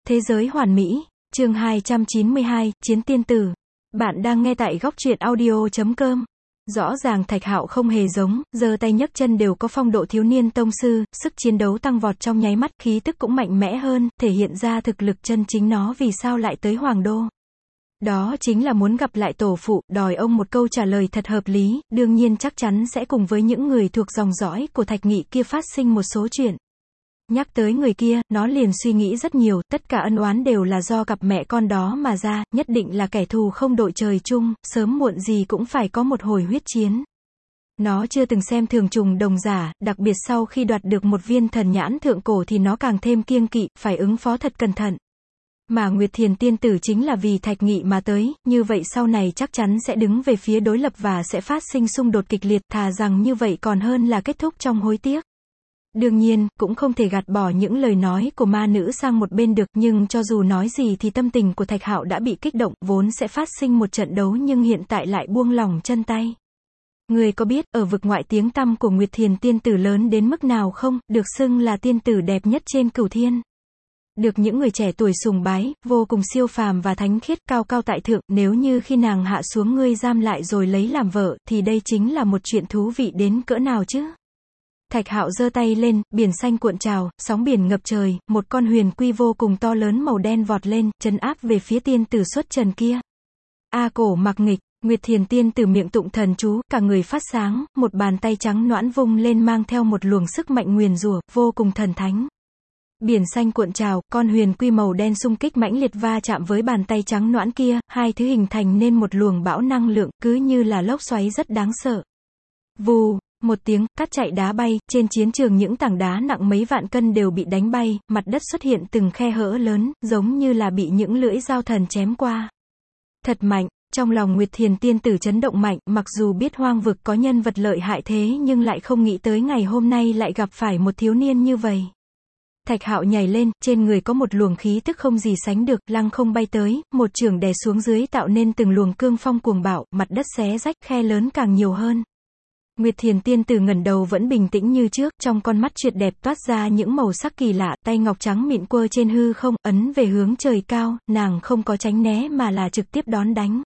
Thế giới hoàn mỹ, chương 292, Chiến tiên tử. Bạn đang nghe tại góc truyện audio.com. Rõ ràng Thạch Hạo không hề giống, giơ tay nhấc chân đều có phong độ thiếu niên tông sư, sức chiến đấu tăng vọt trong nháy mắt, khí tức cũng mạnh mẽ hơn, thể hiện ra thực lực chân chính nó vì sao lại tới Hoàng Đô. Đó chính là muốn gặp lại tổ phụ, đòi ông một câu trả lời thật hợp lý, đương nhiên chắc chắn sẽ cùng với những người thuộc dòng dõi của Thạch Nghị kia phát sinh một số chuyện. Nhắc tới người kia, nó liền suy nghĩ rất nhiều, tất cả ân oán đều là do cặp mẹ con đó mà ra, nhất định là kẻ thù không đội trời chung, sớm muộn gì cũng phải có một hồi huyết chiến. Nó chưa từng xem thường trùng đồng giả, đặc biệt sau khi đoạt được một viên thần nhãn thượng cổ thì nó càng thêm kiêng kỵ, phải ứng phó thật cẩn thận. Mà Nguyệt Thiền tiên tử chính là vì Thạch Nghị mà tới, như vậy sau này chắc chắn sẽ đứng về phía đối lập và sẽ phát sinh xung đột kịch liệt, thà rằng như vậy còn hơn là kết thúc trong hối tiếc. Đương nhiên, cũng không thể gạt bỏ những lời nói của ma nữ sang một bên được, nhưng cho dù nói gì thì tâm tình của Thạch Hạo đã bị kích động, vốn sẽ phát sinh một trận đấu nhưng hiện tại lại buông lỏng chân tay. Người có biết, ở vực ngoại tiếng tăm của Nguyệt Thiền tiên tử lớn đến mức nào không, được xưng là tiên tử đẹp nhất trên cửu thiên. Được những người trẻ tuổi sùng bái, vô cùng siêu phàm và thánh khiết, cao cao tại thượng, nếu như khi nàng hạ xuống ngươi giam lại rồi lấy làm vợ, thì đây chính là một chuyện thú vị đến cỡ nào chứ? Thạch Hạo giơ tay lên, biển xanh cuộn trào, sóng biển ngập trời, một con huyền quy vô cùng to lớn màu đen vọt lên, trấn áp về phía tiên tử xuất trần kia. A cổ mặc nghịch, Nguyệt Thiền tiên tử miệng tụng thần chú, cả người phát sáng, một bàn tay trắng nõn vung lên mang theo một luồng sức mạnh nguyền rủa, vô cùng thần thánh. Biển xanh cuộn trào, con huyền quy màu đen xung kích mãnh liệt va chạm với bàn tay trắng nõn kia, hai thứ hình thành nên một luồng bão năng lượng, cứ như là lốc xoáy rất đáng sợ. Vù, một tiếng, cát chạy đá bay, trên chiến trường những tảng đá nặng mấy vạn cân đều bị đánh bay, mặt đất xuất hiện từng khe hở lớn, giống như là bị những lưỡi dao thần chém qua. Thật mạnh, trong lòng Nguyệt Thiền tiên tử chấn động mạnh, mặc dù biết hoang vực có nhân vật lợi hại thế nhưng lại không nghĩ tới ngày hôm nay lại gặp phải một thiếu niên như vậy. Thạch Hạo nhảy lên, trên người có một luồng khí tức không gì sánh được, lăng không bay tới, một chưởng đè xuống dưới tạo nên từng luồng cương phong cuồng bạo, mặt đất xé rách, khe lớn càng nhiều hơn. Nguyệt Thiền tiên tử ngẩng đầu vẫn bình tĩnh như trước, trong con mắt tuyệt đẹp toát ra những màu sắc kỳ lạ, tay ngọc trắng mịn quơ trên hư không, ấn về hướng trời cao, nàng không có tránh né mà là trực tiếp đón đánh.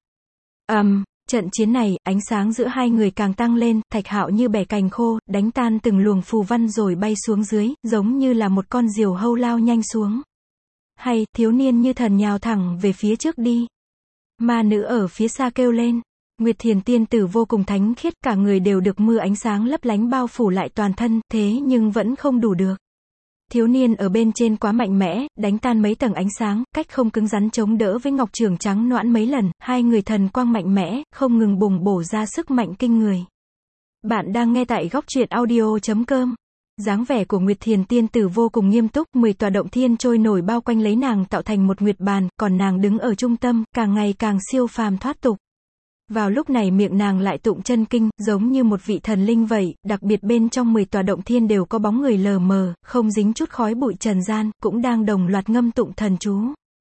Trận chiến này, ánh sáng giữa hai người càng tăng lên, Thạch Hạo như bẻ cành khô, đánh tan từng luồng phù văn rồi bay xuống dưới, giống như là một con diều hâu lao nhanh xuống. Hay, thiếu niên như thần nhào thẳng về phía trước đi. Ma nữ ở phía xa kêu lên. Nguyệt Thiền tiên tử vô cùng thánh khiết, cả người đều được mưa ánh sáng lấp lánh bao phủ lại toàn thân, thế nhưng vẫn không đủ được. Thiếu niên ở bên trên quá mạnh mẽ, đánh tan mấy tầng ánh sáng, cách không cứng rắn chống đỡ với ngọc trường trắng nõn mấy lần, hai người thần quang mạnh mẽ, không ngừng bùng bổ ra sức mạnh kinh người. Bạn đang nghe tại góc truyện audio.com. Dáng vẻ của Nguyệt Thiền tiên tử vô cùng nghiêm túc, 10 tòa động thiên trôi nổi bao quanh lấy nàng tạo thành một nguyệt bàn, còn nàng đứng ở trung tâm, càng ngày càng siêu phàm thoát tục. Vào lúc này miệng nàng lại tụng chân kinh, giống như một vị thần linh vậy, đặc biệt bên trong 10 tòa động thiên đều có bóng người lờ mờ, không dính chút khói bụi trần gian, cũng đang đồng loạt ngâm tụng thần chú.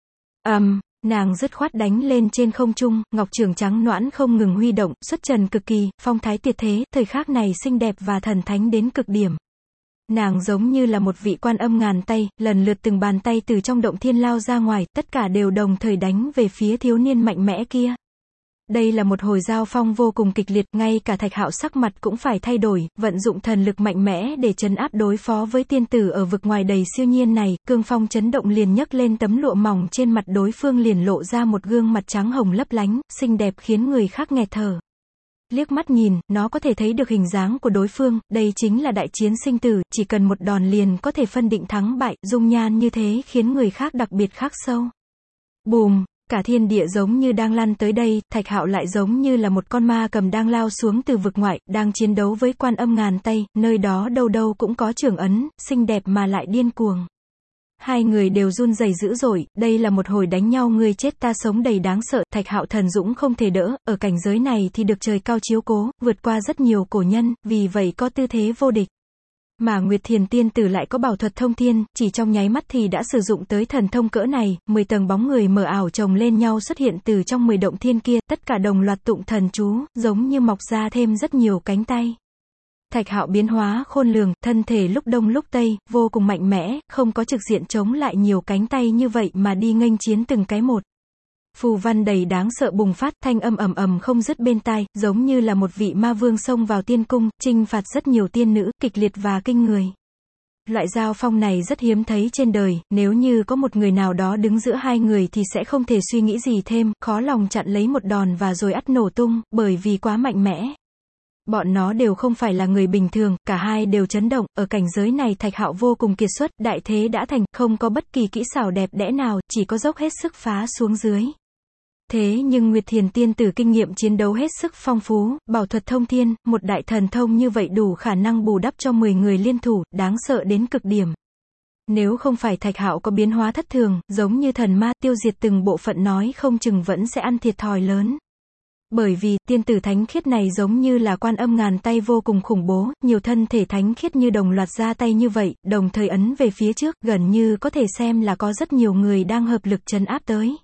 Nàng dứt khoát đánh lên trên không trung, ngọc trường trắng nõn không ngừng huy động, xuất trần cực kỳ, phong thái tuyệt thế, thời khắc này xinh đẹp và thần thánh đến cực điểm. Nàng giống như là một vị quan âm ngàn tay, lần lượt từng bàn tay từ trong động thiên lao ra ngoài, tất cả đều đồng thời đánh về phía thiếu niên mạnh mẽ kia. Đây là một hồi giao phong vô cùng kịch liệt, ngay cả Thạch Hạo sắc mặt cũng phải thay đổi, vận dụng thần lực mạnh mẽ để trấn áp đối phó với tiên tử ở vực ngoài đầy siêu nhiên này, cương phong chấn động liền nhấc lên tấm lụa mỏng trên mặt đối phương liền lộ ra một gương mặt trắng hồng lấp lánh, xinh đẹp khiến người khác nghẹt thở. Liếc mắt nhìn, nó có thể thấy được hình dáng của đối phương, đây chính là đại chiến sinh tử, chỉ cần một đòn liền có thể phân định thắng bại, dung nhan như thế khiến người khác đặc biệt khắc sâu. Bùm! Cả thiên địa giống như đang lăn tới đây, Thạch Hạo lại giống như là một con ma cầm đang lao xuống từ vực ngoại, đang chiến đấu với quan âm ngàn tay, nơi đó đâu đâu cũng có trưởng ấn, xinh đẹp mà lại điên cuồng. Hai người đều run rẩy dữ dội, đây là một hồi đánh nhau ngươi chết ta sống đầy đáng sợ, Thạch Hạo thần dũng không thể đỡ, ở cảnh giới này thì được trời cao chiếu cố, vượt qua rất nhiều cổ nhân, vì vậy có tư thế vô địch. Mà Nguyệt Thiền tiên tử lại có bảo thuật thông thiên, chỉ trong nháy mắt thì đã sử dụng tới thần thông cỡ này, 10 tầng bóng người mờ ảo chồng lên nhau xuất hiện từ trong 10 động thiên kia, tất cả đồng loạt tụng thần chú, giống như mọc ra thêm rất nhiều cánh tay. Thạch Hạo biến hóa khôn lường, thân thể lúc đông lúc tây, vô cùng mạnh mẽ, không có trực diện chống lại nhiều cánh tay như vậy mà đi nghênh chiến từng cái một. Phù văn đầy đáng sợ bùng phát, thanh âm ầm ầm không dứt bên tai, giống như là một vị ma vương xông vào tiên cung, chinh phạt rất nhiều tiên nữ, kịch liệt và kinh người. Loại giao phong này rất hiếm thấy trên đời, nếu như có một người nào đó đứng giữa hai người thì sẽ không thể suy nghĩ gì thêm, khó lòng chặn lấy một đòn và rồi ắt nổ tung, bởi vì quá mạnh mẽ. Bọn nó đều không phải là người bình thường, cả hai đều chấn động, ở cảnh giới này Thạch Hạo vô cùng kiệt xuất, đại thế đã thành, không có bất kỳ kỹ xảo đẹp đẽ nào, chỉ có dốc hết sức phá xuống dưới. Thế nhưng Nguyệt Thiền tiên tử kinh nghiệm chiến đấu hết sức phong phú, bảo thuật thông thiên, một đại thần thông như vậy đủ khả năng bù đắp cho 10 người liên thủ, đáng sợ đến cực điểm. Nếu không phải Thạch Hạo có biến hóa thất thường, giống như thần ma tiêu diệt từng bộ phận nói không chừng vẫn sẽ ăn thiệt thòi lớn. Bởi vì, tiên tử thánh khiết này giống như là quan âm ngàn tay vô cùng khủng bố, nhiều thân thể thánh khiết như đồng loạt ra tay như vậy, đồng thời ấn về phía trước, gần như có thể xem là có rất nhiều người đang hợp lực trấn áp tới.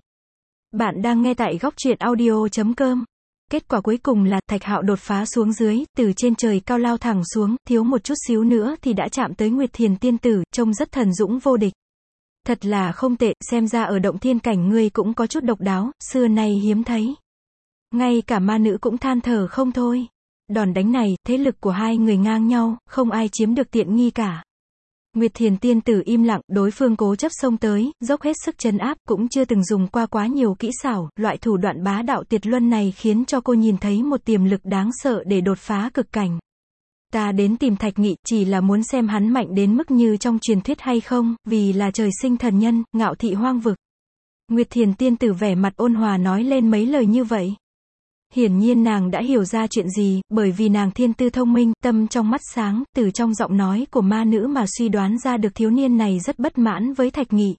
Bạn đang nghe tại góc truyện audio.com. Kết quả cuối cùng là, Thạch Hạo đột phá xuống dưới, từ trên trời cao lao thẳng xuống, thiếu một chút xíu nữa thì đã chạm tới Nguyệt Thiền tiên tử, trông rất thần dũng vô địch. Thật là không tệ, xem ra ở động thiên cảnh ngươi cũng có chút độc đáo, xưa nay hiếm thấy. Ngay cả ma nữ cũng than thở không thôi. Đòn đánh này, thế lực của hai người ngang nhau, không ai chiếm được tiện nghi cả. Nguyệt Thiền tiên tử im lặng, đối phương cố chấp xông tới, dốc hết sức trấn áp, cũng chưa từng dùng qua quá nhiều kỹ xảo, loại thủ đoạn bá đạo tuyệt luân này khiến cho cô nhìn thấy một tiềm lực đáng sợ để đột phá cực cảnh. Ta đến tìm Thạch Nghị, chỉ là muốn xem hắn mạnh đến mức như trong truyền thuyết hay không, vì là trời sinh thần nhân, ngạo thị hoang vực. Nguyệt Thiền tiên tử vẻ mặt ôn hòa nói lên mấy lời như vậy. Hiển nhiên nàng đã hiểu ra chuyện gì, bởi vì nàng thiên tư thông minh, tâm trong mắt sáng, từ trong giọng nói của ma nữ mà suy đoán ra được thiếu niên này rất bất mãn với Thạch Nghị.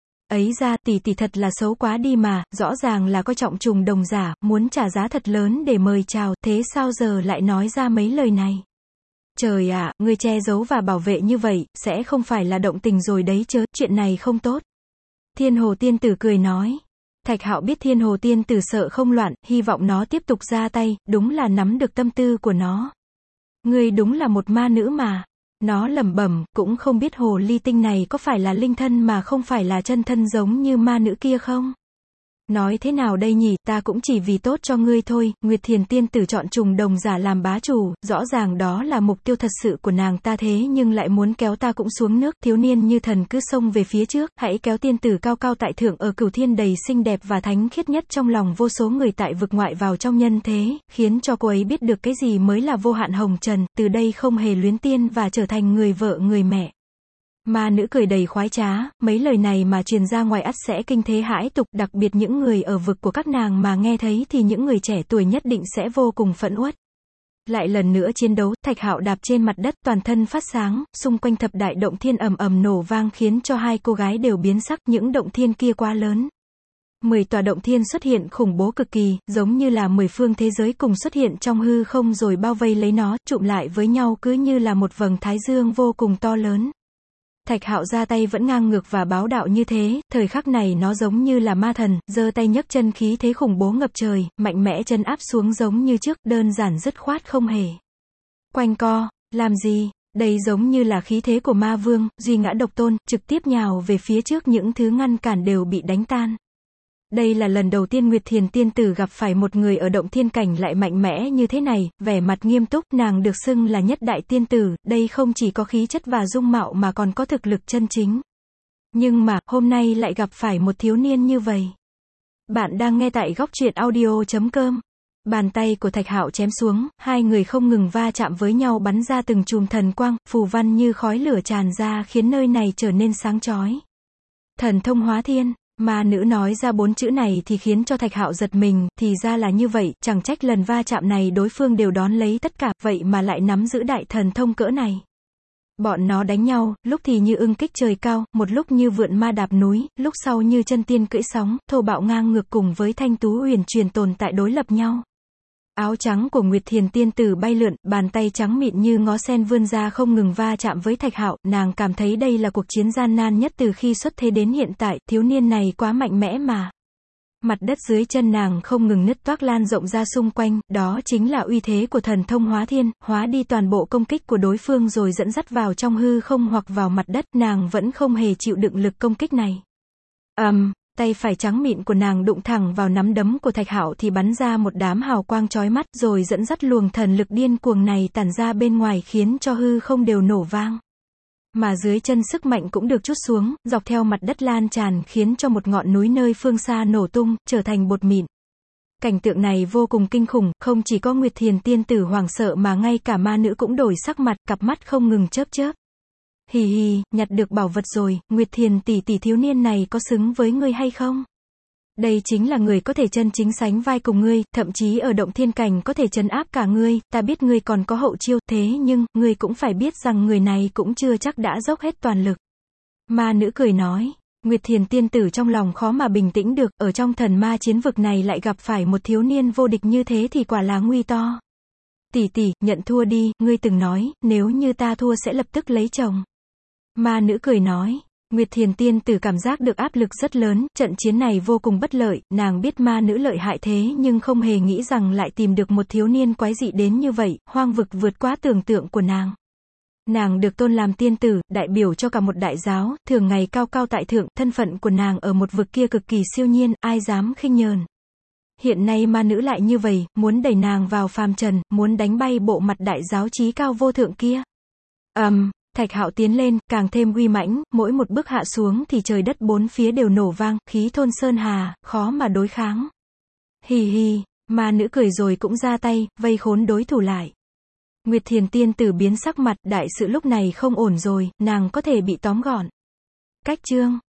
Ấy ra, tỷ tỷ thật là xấu quá đi mà, rõ ràng là coi trọng trùng đồng giả, muốn trả giá thật lớn để mời chào, thế sao giờ lại nói ra mấy lời này? Trời ạ, ngươi che giấu và bảo vệ như vậy, sẽ không phải là động tình rồi đấy chớ, chuyện này không tốt. Thiên Hồ tiên tử cười nói. Thạch Hạo biết Thiên Hồ tiên tử sợ không loạn, hy vọng nó tiếp tục ra tay, đúng là nắm được tâm tư của nó. Ngươi đúng là một ma nữ mà. Nó lẩm bẩm, cũng không biết hồ ly tinh này có phải là linh thân mà không phải là chân thân giống như ma nữ kia không? Nói thế nào đây nhỉ, ta cũng chỉ vì tốt cho ngươi thôi. Nguyệt Thiền tiên tử chọn trùng đồng giả làm bá chủ, rõ ràng đó là mục tiêu thật sự của nàng ta, thế nhưng lại muốn kéo ta cũng xuống nước. Thiếu niên như thần cứ xông về phía trước, hãy kéo tiên tử cao cao tại thượng ở cửu thiên đầy xinh đẹp và thánh khiết nhất trong lòng vô số người tại vực ngoại vào trong nhân thế, khiến cho cô ấy biết được cái gì mới là vô hạn hồng trần, từ đây không hề luyến tiên và trở thành người vợ người mẹ. Ma nữ cười đầy khoái trá, mấy lời này mà truyền ra ngoài ắt sẽ kinh thế hãi tục, đặc biệt những người ở vực của các nàng mà nghe thấy thì những người trẻ tuổi nhất định sẽ vô cùng phẫn uất. Lại lần nữa chiến đấu, Thạch Hạo đạp trên mặt đất, toàn thân phát sáng, xung quanh thập đại động thiên ầm ầm nổ vang khiến cho hai cô gái đều biến sắc, những động thiên kia quá lớn. 10 tòa động thiên xuất hiện khủng bố cực kỳ, giống như là 10 phương thế giới cùng xuất hiện trong hư không rồi bao vây lấy nó, trụm lại với nhau cứ như là một vầng thái dương vô cùng to lớn. Thạch Hạo ra tay vẫn ngang ngược và bá đạo như thế, thời khắc này nó giống như là ma thần, giơ tay nhấc chân khí thế khủng bố ngập trời, mạnh mẽ chân áp xuống giống như trước, đơn giản dứt khoát không hề quanh co, làm gì, đây giống như là khí thế của ma vương, duy ngã độc tôn, trực tiếp nhào về phía trước, những thứ ngăn cản đều bị đánh tan. Đây là lần đầu tiên Nguyệt Thiền tiên tử gặp phải một người ở động thiên cảnh lại mạnh mẽ như thế này, vẻ mặt nghiêm túc, nàng được xưng là nhất đại tiên tử, đây không chỉ có khí chất và dung mạo mà còn có thực lực chân chính. Nhưng mà, hôm nay lại gặp phải một thiếu niên như vậy. Bạn đang nghe tại góc truyện audio.com. Bàn tay của Thạch Hạo chém xuống, hai người không ngừng va chạm với nhau bắn ra từng chùm thần quang, phù văn như khói lửa tràn ra khiến nơi này trở nên sáng chói. Thần thông hóa thiên. Ma nữ nói ra 4 chữ này thì khiến cho Thạch Hạo giật mình, thì ra là như vậy, chẳng trách lần va chạm này đối phương đều đón lấy tất cả, vậy mà lại nắm giữ đại thần thông cỡ này. Bọn nó đánh nhau, lúc thì như ưng kích trời cao, một lúc như vượn ma đạp núi, lúc sau như chân tiên cưỡi sóng, thô bạo ngang ngược cùng với thanh tú uyển chuyển tồn tại đối lập nhau. Áo trắng của Nguyệt Thiền tiên tử bay lượn, bàn tay trắng mịn như ngó sen vươn ra không ngừng va chạm với Thạch Hạo, nàng cảm thấy đây là cuộc chiến gian nan nhất từ khi xuất thế đến hiện tại, thiếu niên này quá mạnh mẽ mà. Mặt đất dưới chân nàng không ngừng nứt toác lan rộng ra xung quanh, đó chính là uy thế của thần thông hóa thiên, hóa đi toàn bộ công kích của đối phương rồi dẫn dắt vào trong hư không hoặc vào mặt đất, nàng vẫn không hề chịu đựng lực công kích này. Tay phải trắng mịn của nàng đụng thẳng vào nắm đấm của Thạch Hạo thì bắn ra một đám hào quang chói mắt, rồi dẫn dắt luồng thần lực điên cuồng này tản ra bên ngoài khiến cho hư không đều nổ vang. Mà dưới chân sức mạnh cũng được trút xuống, dọc theo mặt đất lan tràn khiến cho một ngọn núi nơi phương xa nổ tung, trở thành bột mịn. Cảnh tượng này vô cùng kinh khủng, không chỉ có Nguyệt Thiền tiên tử hoảng sợ mà ngay cả ma nữ cũng đổi sắc mặt, cặp mắt không ngừng chớp chớp. Hì hì, nhặt được bảo vật rồi, Nguyệt Thiền tỷ tỷ, thiếu niên này có xứng với ngươi hay không? Đây chính là người có thể chân chính sánh vai cùng ngươi, thậm chí ở động thiên cảnh có thể trấn áp cả ngươi, ta biết ngươi còn có hậu chiêu, thế nhưng, ngươi cũng phải biết rằng người này cũng chưa chắc đã dốc hết toàn lực. Ma nữ cười nói, Nguyệt Thiền tiên tử trong lòng khó mà bình tĩnh được, ở trong thần ma chiến vực này lại gặp phải một thiếu niên vô địch như thế thì quả là nguy to. Tỷ tỷ, nhận thua đi, ngươi từng nói, nếu như ta thua sẽ lập tức lấy chồng. Ma nữ cười nói. Nguyệt Thiền tiên tử cảm giác được áp lực rất lớn, trận chiến này vô cùng bất lợi, nàng biết ma nữ lợi hại thế nhưng không hề nghĩ rằng lại tìm được một thiếu niên quái dị đến như vậy, hoang vực vượt quá tưởng tượng của nàng. Nàng được tôn làm tiên tử, đại biểu cho cả một đại giáo, thường ngày cao cao tại thượng, thân phận của nàng ở một vực kia cực kỳ siêu nhiên, ai dám khinh nhờn. Hiện nay ma nữ lại như vậy, muốn đẩy nàng vào phàm trần, muốn đánh bay bộ mặt đại giáo chí cao vô thượng kia. Thạch Hạo tiến lên, càng thêm uy mãnh, mỗi một bước hạ xuống thì trời đất bốn phía đều nổ vang, khí thôn sơn hà, khó mà đối kháng. Hì hì, ma nữ cười rồi cũng ra tay, vây khốn đối thủ lại. Nguyệt Thiền tiên tử biến sắc mặt, đại sự lúc này không ổn rồi, nàng có thể bị tóm gọn. Cách chương